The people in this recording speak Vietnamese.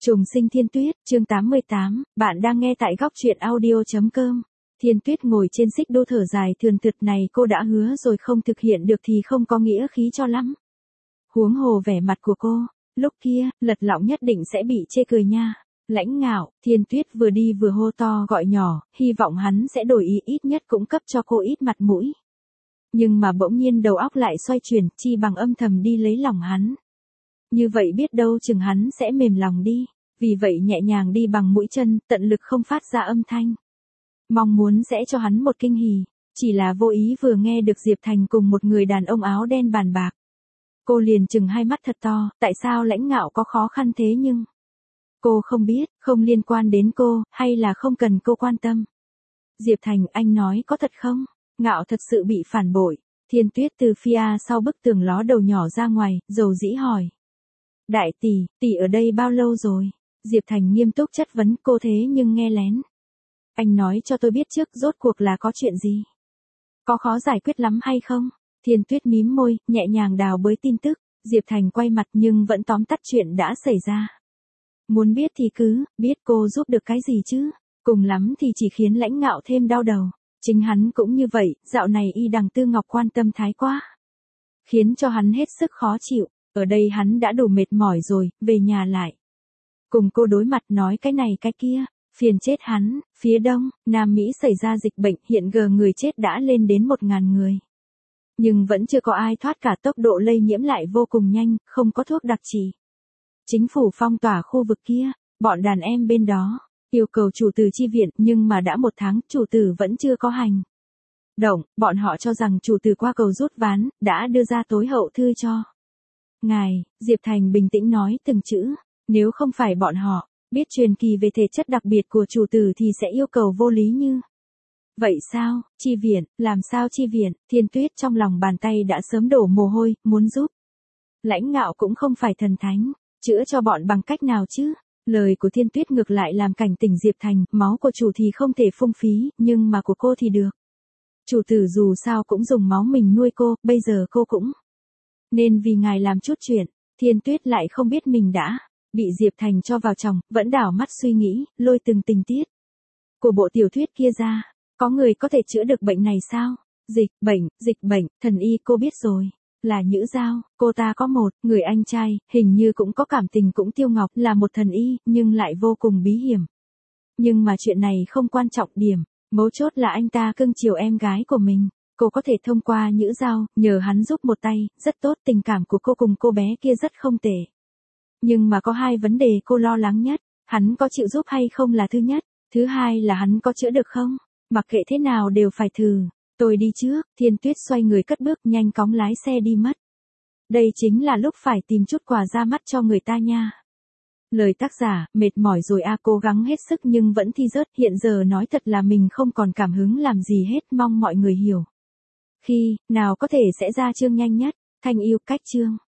Trùng sinh Thiên Tuyết, chương 88, bạn đang nghe tại góc truyện audio.com. Thiên Tuyết ngồi trên xích đu thở dài thườn thượt này, cô đã hứa rồi không thực hiện được thì không có nghĩa khí cho lắm. Huống hồ vẻ mặt của cô, lúc kia, Lật Lọng nhất định sẽ bị chê cười nha. Lãnh Ngạo, Thiên Tuyết vừa đi vừa hô to gọi nhỏ, hy vọng hắn sẽ đổi ý, ít nhất cũng cấp cho cô ít mặt mũi. Nhưng mà bỗng nhiên đầu óc lại xoay chuyển, chi bằng âm thầm đi lấy lòng hắn. Như vậy biết đâu chừng hắn sẽ mềm lòng đi, vì vậy nhẹ nhàng đi bằng mũi chân, tận lực không phát ra âm thanh. Mong muốn sẽ cho hắn một kinh hỉ, chỉ là vô ý vừa nghe được Diệp Thành cùng một người đàn ông áo đen bàn bạc. Cô liền trừng hai mắt thật to, tại sao Lãnh Ngạo có khó khăn thế nhưng... Cô không biết, không liên quan đến cô, hay là không cần cô quan tâm. Diệp Thành, anh nói có thật không? Ngạo thật sự bị phản bội. Thiên Tuyết từ phía sau bức tường ló đầu nhỏ ra ngoài, dầu dĩ hỏi. Đại tỷ ở đây bao lâu rồi? Diệp Thành nghiêm túc chất vấn cô, thế nhưng nghe lén. Anh nói cho tôi biết trước rốt cuộc là có chuyện gì? Có khó giải quyết lắm hay không? Thiên Tuyết mím môi, nhẹ nhàng đào bới tin tức. Diệp Thành quay mặt nhưng vẫn tóm tắt chuyện đã xảy ra. Muốn biết thì cứ, biết cô giúp được cái gì chứ? Cùng lắm thì chỉ khiến Lãnh Ngạo thêm đau đầu. Chính hắn cũng như vậy, dạo này y đằng Tư Ngọc quan tâm thái quá. Khiến cho hắn hết sức khó chịu. Ở đây hắn đã đủ mệt mỏi rồi, về nhà lại. Cùng cô đối mặt nói cái này cái kia, phiền chết hắn. Phía đông, Nam Mỹ xảy ra dịch bệnh, hiện giờ người chết đã lên đến 1.000 người. Nhưng vẫn chưa có ai thoát cả, tốc độ lây nhiễm lại vô cùng nhanh, không có thuốc đặc trị. Chính phủ phong tỏa khu vực kia, bọn đàn em bên đó, yêu cầu chủ tử chi viện, nhưng mà đã 1 tháng, chủ tử vẫn chưa có hành động, bọn họ cho rằng chủ tử qua cầu rút ván, đã đưa ra tối hậu thư cho. Ngài, Diệp Thành bình tĩnh nói từng chữ, nếu không phải bọn họ biết truyền kỳ về thể chất đặc biệt của chủ tử thì sẽ yêu cầu vô lý như. Vậy sao, chi viện, làm sao chi viện? Thiên Tuyết trong lòng bàn tay đã sớm đổ mồ hôi, muốn giúp. Lãnh Ngạo cũng không phải thần thánh, chữa cho bọn bằng cách nào chứ? Lời của Thiên Tuyết ngược lại làm cảnh tỉnh Diệp Thành, máu của chủ thì không thể phung phí, nhưng mà của cô thì được. Chủ tử dù sao cũng dùng máu mình nuôi cô, bây giờ cô cũng nên vì ngài làm chút chuyện. Thiên Tuyết lại không biết mình đã bị Diệp Thành cho vào chồng, vẫn đảo mắt suy nghĩ, lôi từng tình tiết của bộ tiểu thuyết kia ra. Có người có thể chữa được bệnh này sao? Dịch bệnh, thần y cô biết rồi. Là Nhữ Giao, cô ta có một người anh trai, hình như cũng có cảm tình, cũng Tiêu Ngọc, là một thần y, nhưng lại vô cùng bí hiểm. Nhưng mà chuyện này không quan trọng, điểm mấu chốt là anh ta cưng chiều em gái của mình. Cô có thể thông qua Nhữ Giao, nhờ hắn giúp một tay, rất tốt, tình cảm của cô cùng cô bé kia rất không tệ. Nhưng mà có 2 vấn đề cô lo lắng nhất, hắn có chịu giúp hay không là thứ nhất, thứ hai là hắn có chữa được không? Mặc kệ thế nào đều phải thử. Tôi đi trước. Thiên Tuyết xoay người cất bước, nhanh cóng lái xe đi mất. Đây chính là lúc phải tìm chút quà ra mắt cho người ta nha. Lời tác giả, mệt mỏi rồi cố gắng hết sức nhưng vẫn thi rớt, hiện giờ nói thật là mình không còn cảm hứng làm gì hết, mong mọi người hiểu. Khi nào có thể sẽ ra chương nhanh nhất. Thanh yêu cách chương.